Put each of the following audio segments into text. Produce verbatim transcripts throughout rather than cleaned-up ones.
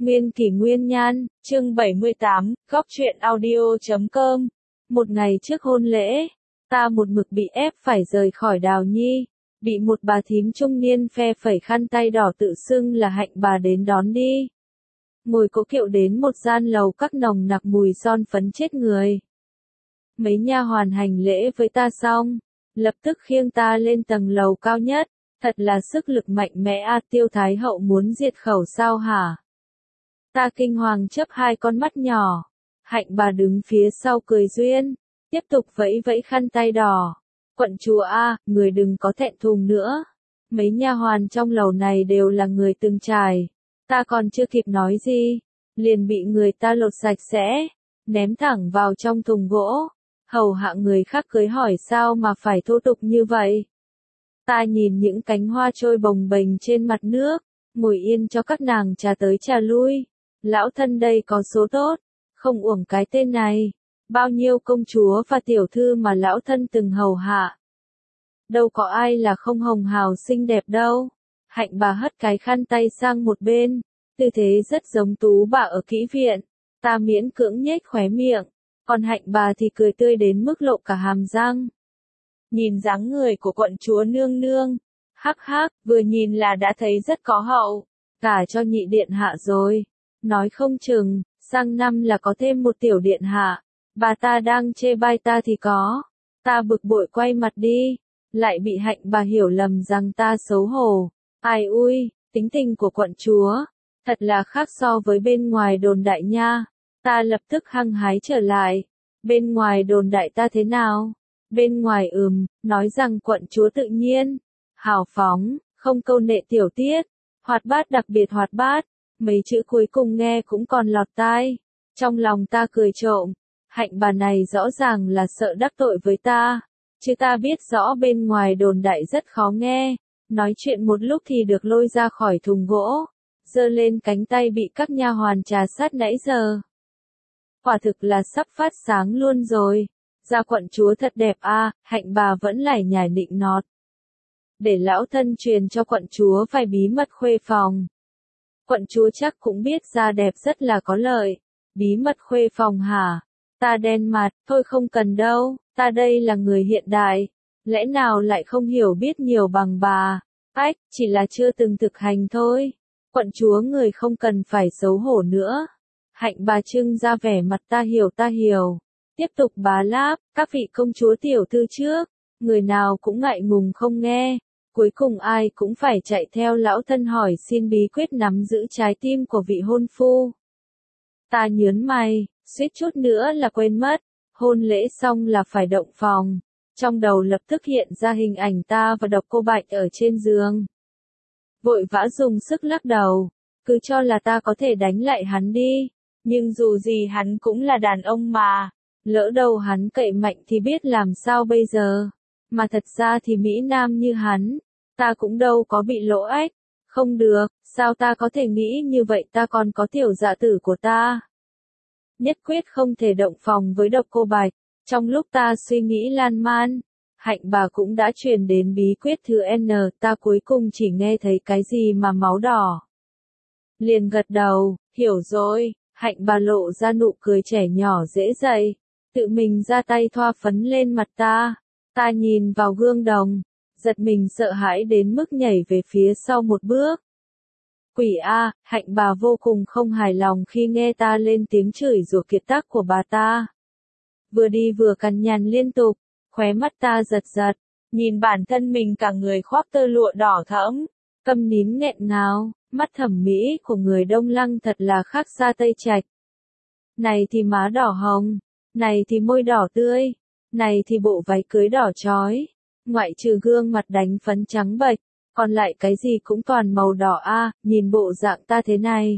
Nguyên kỷ nguyên nhan, chương bảy mươi tám, góc truyện audio chấm com. Một ngày trước hôn lễ, ta một mực bị ép phải rời khỏi Đào Nhi, bị một bà thím trung niên phe phẩy khăn tay đỏ tự xưng là Hạnh bà đến đón đi. Ngồi cố kiệu đến một gian lầu các nồng nặc mùi son phấn chết người. Mấy nha hoàn hành lễ với ta xong, lập tức khiêng ta lên tầng lầu cao nhất, thật là sức lực mạnh mẽ a. Tiêu Thái hậu muốn diệt khẩu sao hả? Ta kinh hoàng chớp hai con mắt nhỏ. Hạnh bà đứng phía sau cười duyên, tiếp tục vẫy vẫy khăn tay đỏ. Quận chúa a, người đừng có thẹn thùng nữa. Mấy nha hoàn trong lầu này đều là người từng trải. Ta còn chưa kịp nói gì, liền bị người ta lột sạch sẽ, ném thẳng vào trong thùng gỗ. Hầu hạ người khác cưới hỏi sao mà phải thô tục như vậy. Ta nhìn những cánh hoa trôi bồng bềnh trên mặt nước, ngồi yên cho các nàng trà tới trà lui. Lão thân đây có số tốt, không uổng cái tên này. Bao nhiêu công chúa và tiểu thư mà lão thân từng hầu hạ. Đâu có ai là không hồng hào xinh đẹp đâu. Hạnh bà hất cái khăn tay sang một bên, tư thế rất giống tú bà ở kỹ viện. Ta miễn cưỡng nhếch khóe miệng, còn Hạnh bà thì cười tươi đến mức lộ cả hàm răng. Nhìn dáng người của quận chúa nương nương, hắc hắc, vừa nhìn là đã thấy rất có hậu, cả cho nhị điện hạ rồi. Nói không chừng, sang năm là có thêm một tiểu điện hạ. Bà ta đang chê bai ta thì có. Ta bực bội quay mặt đi, lại bị Hạnh bà hiểu lầm rằng ta xấu hổ. Ai ui, tính tình của quận chúa, thật là khác so với bên ngoài đồn đại nha. Ta lập tức hăng hái trở lại. Bên ngoài đồn đại ta thế nào? Bên ngoài ừm, nói rằng quận chúa tự nhiên, hào phóng, không câu nệ tiểu tiết, hoạt bát, đặc biệt hoạt bát. Mấy chữ cuối cùng nghe cũng còn lọt tai. Trong lòng ta cười trộm, Hạnh bà này rõ ràng là sợ đắc tội với ta. Chứ ta biết rõ bên ngoài đồn đại rất khó nghe. Nói chuyện một lúc thì được lôi ra khỏi thùng gỗ, giơ lên cánh tay bị các nha hoàn trà sát nãy giờ. Quả thực là sắp phát sáng luôn rồi. Da quận chúa thật đẹp a. À, Hạnh bà vẫn lải nhải nịnh nọt. Để lão thân truyền cho quận chúa vài bí mật khuê phòng. Quận chúa chắc cũng biết da đẹp rất là có lợi. Bí mật khuê phòng hả? Ta đen mặt, thôi không cần đâu, ta đây là người hiện đại. Lẽ nào lại không hiểu biết nhiều bằng bà? Ách, chỉ là chưa từng thực hành thôi. Quận chúa người không cần phải xấu hổ nữa. Hạnh bà trưng ra vẻ mặt ta hiểu ta hiểu. Tiếp tục bá láp, các vị công chúa tiểu thư trước. Người nào cũng ngại ngùng không nghe. Cuối cùng ai cũng phải chạy theo lão thân hỏi xin bí quyết nắm giữ trái tim của vị hôn phu. Ta nhớn mày, suýt chút nữa là quên mất. Hôn lễ xong là phải động phòng. Trong đầu lập tức hiện ra hình ảnh ta và Độc Cô Bạch ở trên giường. Vội vã dùng sức lắc đầu, cứ cho là ta có thể đánh lại hắn đi. Nhưng dù gì hắn cũng là đàn ông mà. Lỡ đầu hắn cậy mạnh thì biết làm sao bây giờ. Mà thật ra thì Mỹ Nam như hắn, ta cũng đâu có bị lỗ ách. Không được, sao ta có thể nghĩ như vậy, ta còn có tiểu dạ tử của ta. Nhất quyết không thể động phòng với Độc Cô Bạch. Trong lúc ta suy nghĩ lan man, Hạnh bà cũng đã truyền đến bí quyết thứ N, ta cuối cùng chỉ nghe thấy cái gì mà máu đỏ. Liền gật đầu, hiểu rồi. Hạnh bà lộ ra nụ cười trẻ nhỏ dễ dậy, tự mình ra tay thoa phấn lên mặt ta. Ta nhìn vào gương đồng, giật mình sợ hãi đến mức nhảy về phía sau một bước. Quỷ a, Hạnh bà vô cùng không hài lòng khi nghe ta lên tiếng chửi rủa kiệt tác của bà ta. Vừa đi vừa cằn nhằn liên tục, khóe mắt ta giật giật, nhìn bản thân mình cả người khoác tơ lụa đỏ thẫm, câm nín nghẹn ngào, mắt thẩm mỹ của người Đông Lăng thật là khác xa Tây Trạch. Này thì má đỏ hồng, này thì môi đỏ tươi, này thì bộ váy cưới đỏ chói, ngoại trừ gương mặt đánh phấn trắng bệch, còn lại cái gì cũng toàn màu đỏ a. À, nhìn bộ dạng ta thế này.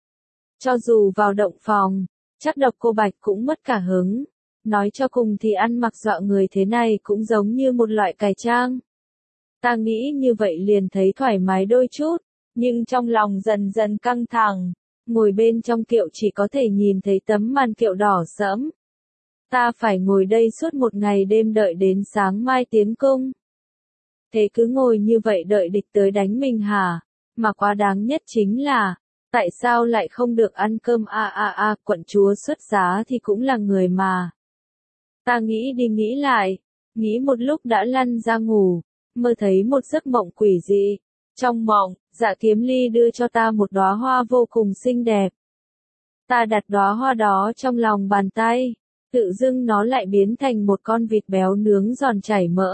Cho dù vào động phòng, chắc Độc Cô Bạch cũng mất cả hứng. Nói cho cùng thì ăn mặc dọa người thế này cũng giống như một loại cải trang. Ta nghĩ như vậy liền thấy thoải mái đôi chút, nhưng trong lòng dần dần căng thẳng. Ngồi bên trong kiệu chỉ có thể nhìn thấy tấm màn kiệu đỏ sẫm. Ta phải ngồi đây suốt một ngày đêm đợi đến sáng mai tiến cung. Thế cứ ngồi như vậy đợi địch tới đánh mình hả? Mà quá đáng nhất chính là, Tại sao lại không được ăn cơm a a a, quận chúa xuất giá thì cũng là người mà. Ta nghĩ đi nghĩ lại, nghĩ một lúc đã lăn ra ngủ, mơ thấy một giấc mộng quỷ dị. Trong mộng, Dạ Kiếm Ly đưa cho ta một đóa hoa vô cùng xinh đẹp. Ta đặt đóa hoa đó trong lòng bàn tay, tự dưng nó lại biến thành một con vịt béo nướng giòn chảy mỡ.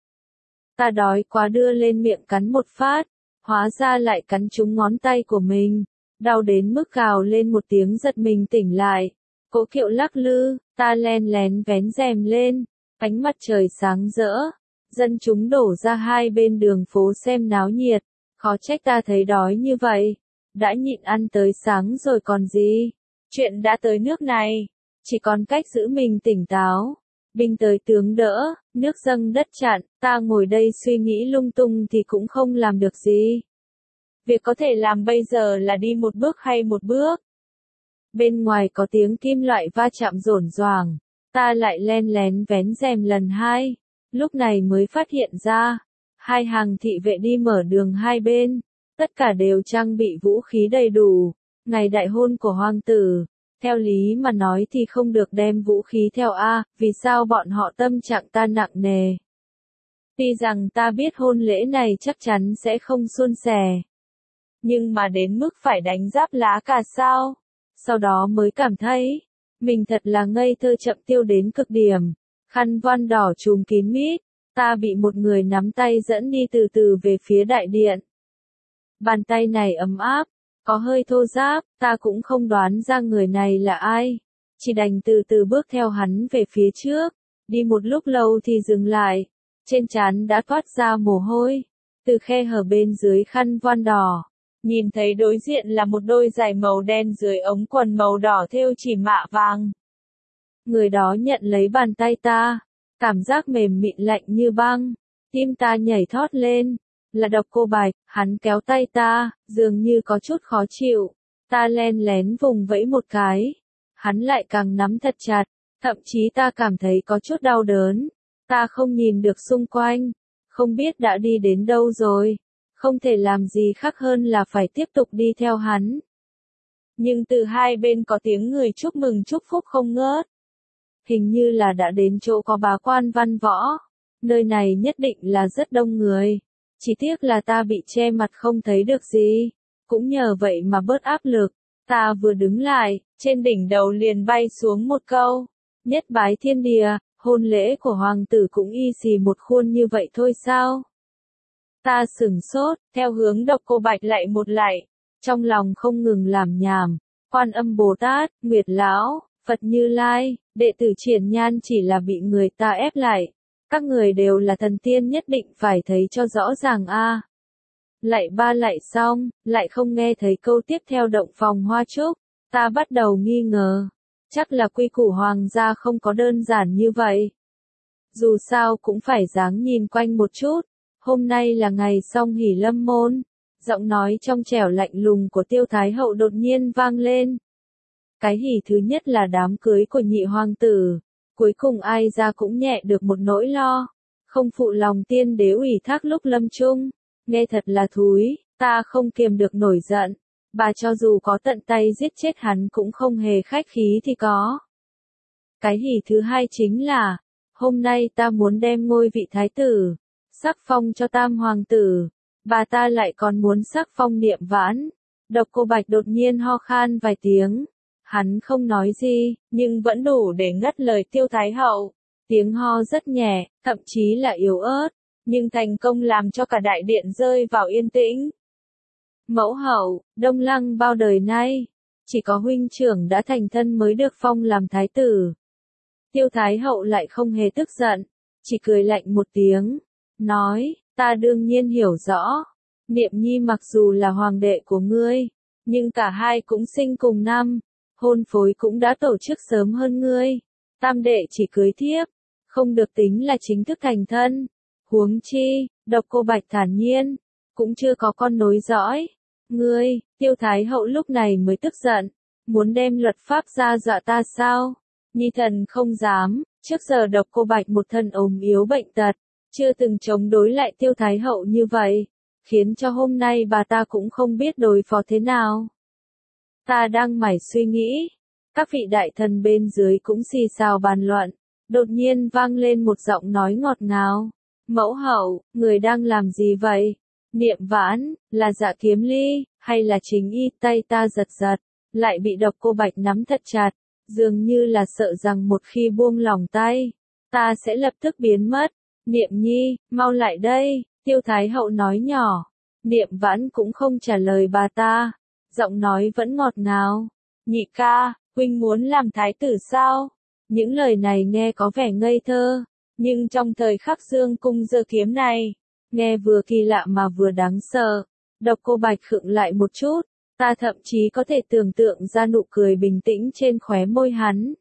Ta đói quá đưa lên miệng cắn một phát, hóa ra lại cắn trúng ngón tay của mình, đau đến mức gào lên một tiếng giật mình tỉnh lại. Cỗ kiệu lắc lư, ta len lén vén rèm lên, ánh mặt trời sáng rỡ, dân chúng đổ ra hai bên đường phố xem náo nhiệt, khó trách ta thấy đói như vậy, đã nhịn ăn tới sáng rồi còn gì. Chuyện đã tới nước này, chỉ còn cách giữ mình tỉnh táo. Binh tới tướng đỡ, nước dâng đất chặn, ta ngồi đây suy nghĩ lung tung thì cũng không làm được gì. Việc có thể làm bây giờ là đi một bước hay một bước. Bên ngoài có tiếng kim loại va chạm rổn ràng, ta lại len lén vén rèm lần hai, lúc này mới phát hiện ra, hai hàng thị vệ đi mở đường hai bên, tất cả đều trang bị vũ khí đầy đủ, ngày đại hôn của hoàng tử. Theo lý mà nói thì không được đem vũ khí theo a, vì sao bọn họ tâm trạng ta nặng nề. Tuy rằng ta biết hôn lễ này chắc chắn sẽ không suôn sẻ. Nhưng mà đến mức phải đánh giáp lá cà sao? Sau đó mới cảm thấy, mình thật là ngây thơ chậm tiêu đến cực điểm. Khăn voan đỏ trùm kín mít, ta bị một người nắm tay dẫn đi từ từ về phía đại điện. Bàn tay này ấm áp, có hơi thô ráp, ta cũng không đoán ra người này là ai. Chỉ đành từ từ bước theo hắn về phía trước, đi một lúc lâu thì dừng lại, trên trán đã toát ra mồ hôi, từ khe hở bên dưới khăn voan đỏ. Nhìn thấy đối diện là một đôi giày màu đen dưới ống quần màu đỏ thêu chỉ mạ vàng. Người đó nhận lấy bàn tay ta, cảm giác mềm mịn lạnh như băng, tim ta nhảy thót lên, là Độc Cô Bạch, hắn kéo tay ta, dường như có chút khó chịu, ta len lén vùng vẫy một cái, hắn lại càng nắm thật chặt, thậm chí ta cảm thấy có chút đau đớn, ta không nhìn được xung quanh, không biết đã đi đến đâu rồi. Không thể làm gì khác hơn là phải tiếp tục đi theo hắn. Nhưng từ hai bên có tiếng người chúc mừng chúc phúc không ngớt. Hình như là đã đến chỗ có bá quan văn võ. Nơi này nhất định là rất đông người. Chỉ tiếc là ta bị che mặt không thấy được gì. Cũng nhờ vậy mà bớt áp lực. Ta vừa đứng lại, trên đỉnh đầu liền bay xuống một câu. Nhất bái thiên địa, hôn lễ của hoàng tử cũng y xì một khuôn như vậy thôi sao? Ta sửng sốt, theo hướng Độc Cô Bạch lạy một lạy, trong lòng không ngừng làm nhảm, Quan Âm Bồ Tát, Nguyệt Lão, Phật Như Lai, đệ tử Triển Nhan chỉ là bị người ta ép lại, các người đều là thần tiên nhất định phải thấy cho rõ ràng a. À. Lạy ba lạy xong, lại không nghe thấy câu tiếp theo động phòng hoa trúc, ta bắt đầu nghi ngờ, chắc là quy củ hoàng gia không có đơn giản như vậy. Dù sao cũng phải dáng nhìn quanh một chút. Hôm nay là ngày song hỷ lâm môn, giọng nói trong trẻo lạnh lùng của Tiêu Thái Hậu đột nhiên vang lên. Cái hỷ thứ nhất là đám cưới của nhị hoàng tử, cuối cùng ai ra cũng nhẹ được một nỗi lo, không phụ lòng tiên đế ủy thác lúc lâm chung, nghe thật là thúi, ta không kiềm được nổi giận, bà cho dù có tận tay giết chết hắn cũng không hề khách khí thì có. Cái hỷ thứ hai chính là, hôm nay ta muốn đem ngôi vị thái tử sắc phong cho tam hoàng tử, bà ta lại còn muốn sắc phong Niệm Vãn. Độc Cô Bạch đột nhiên ho khan vài tiếng, hắn không nói gì, nhưng vẫn đủ để ngắt lời Tiêu Thái Hậu. Tiếng ho rất nhẹ, thậm chí là yếu ớt, nhưng thành công làm cho cả đại điện rơi vào yên tĩnh. Mẫu hậu, Đông Lăng bao đời nay, chỉ có huynh trưởng đã thành thân mới được phong làm thái tử. Tiêu Thái Hậu lại không hề tức giận, chỉ cười lạnh một tiếng. Nói, ta đương nhiên hiểu rõ, Niệm Nhi mặc dù là hoàng đệ của ngươi, nhưng cả hai cũng sinh cùng năm, hôn phối cũng đã tổ chức sớm hơn ngươi, tam đệ chỉ cưới thiếp, không được tính là chính thức thành thân, huống chi, Độc Cô Bạch thản nhiên, cũng chưa có con nối dõi, ngươi, Tiêu Thái Hậu lúc này mới tức giận, muốn đem luật pháp ra dọa ta sao, Nhi thần không dám, trước giờ Độc Cô Bạch một thân ốm yếu bệnh tật. Chưa từng chống đối lại Tiêu Thái Hậu như vậy, khiến cho hôm nay bà ta cũng không biết đối phó thế nào. Ta đang mải suy nghĩ. Các vị đại thần bên dưới cũng xì xào bàn luận. Đột nhiên vang lên một giọng nói ngọt ngào. Mẫu hậu, người đang làm gì vậy? Niệm Vãn, là Dạ Kiếm Ly, hay là chính y? Tay ta giật giật, lại bị Độc Cô Bạch nắm thật chặt, dường như là sợ rằng một khi buông lỏng tay, ta sẽ lập tức biến mất. Niệm Nhi, mau lại đây, Tiêu Thái Hậu nói nhỏ. Niệm Vãn cũng không trả lời bà ta, giọng nói vẫn ngọt ngào. Nhị ca, huynh muốn làm thái tử sao? Những lời này nghe có vẻ ngây thơ, nhưng trong thời khắc Dương cung giơ kiếm này, nghe vừa kỳ lạ mà vừa đáng sợ. Độc Cô Bạch khựng lại một chút, ta thậm chí có thể tưởng tượng ra nụ cười bình tĩnh trên khóe môi hắn.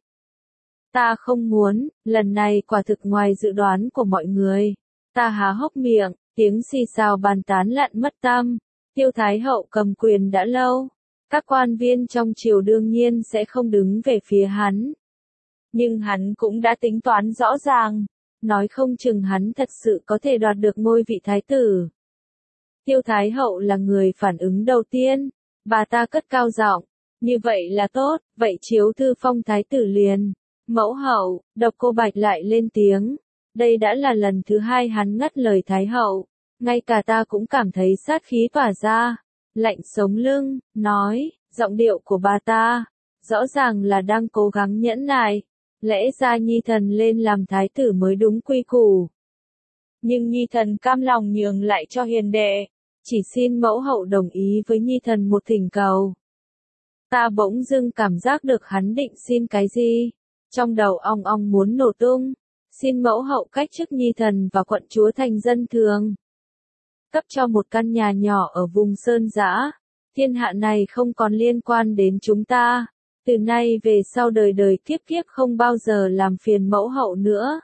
Ta không muốn, lần này quả thực ngoài dự đoán của mọi người. Ta há hốc miệng, tiếng xì xào bàn tán lặn mất tăm. Tiêu Thái Hậu cầm quyền đã lâu, các quan viên trong triều đương nhiên sẽ không đứng về phía hắn. Nhưng hắn cũng đã tính toán rõ ràng, nói không chừng hắn thật sự có thể đoạt được ngôi vị thái tử. Tiêu Thái Hậu là người phản ứng đầu tiên, bà ta cất cao giọng, như vậy là tốt, vậy chiếu thư phong thái tử liền. Mẫu hậu, Độc Cô Bạch lại lên tiếng, đây đã là lần thứ hai hắn ngắt lời Thái Hậu, ngay cả ta cũng cảm thấy sát khí tỏa ra, lạnh sống lưng, nói, giọng điệu của bà ta, rõ ràng là đang cố gắng nhẫn nại, lẽ ra Nhi thần lên làm thái tử mới đúng quy củ. Nhưng Nhi thần cam lòng nhường lại cho hiền đệ, chỉ xin mẫu hậu đồng ý với Nhi thần một thỉnh cầu. Ta bỗng dưng cảm giác được hắn định xin cái gì, trong đầu ong ong muốn nổ tung, xin mẫu hậu cách chức Nhi thần và quận chúa thành dân thường. Cấp cho một căn nhà nhỏ ở vùng sơn dã, thiên hạ này không còn liên quan đến chúng ta, từ nay về sau đời đời kiếp kiếp không bao giờ làm phiền mẫu hậu nữa.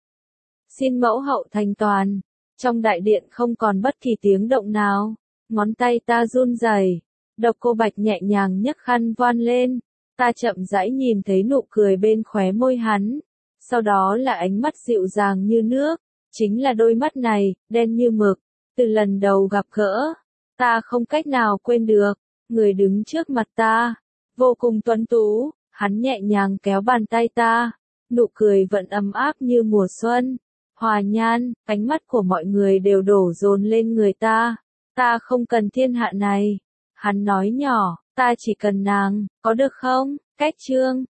Xin mẫu hậu thành toàn. Trong đại điện không còn bất kỳ tiếng động nào, ngón tay ta run rẩy. Độc Cô Bạch nhẹ nhàng nhấc khăn voan lên, ta chậm rãi nhìn thấy nụ cười bên khóe môi hắn, sau đó là ánh mắt dịu dàng như nước, chính là đôi mắt này, đen như mực, từ lần đầu gặp gỡ, ta không cách nào quên được, người đứng trước mặt ta, vô cùng tuấn tú, hắn nhẹ nhàng kéo bàn tay ta, nụ cười vẫn ấm áp như mùa xuân. Hòa nhan, ánh mắt của mọi người đều đổ dồn lên người ta. Ta không cần thiên hạ này. Hắn nói nhỏ, ta chỉ cần nàng, có được không? Cách chương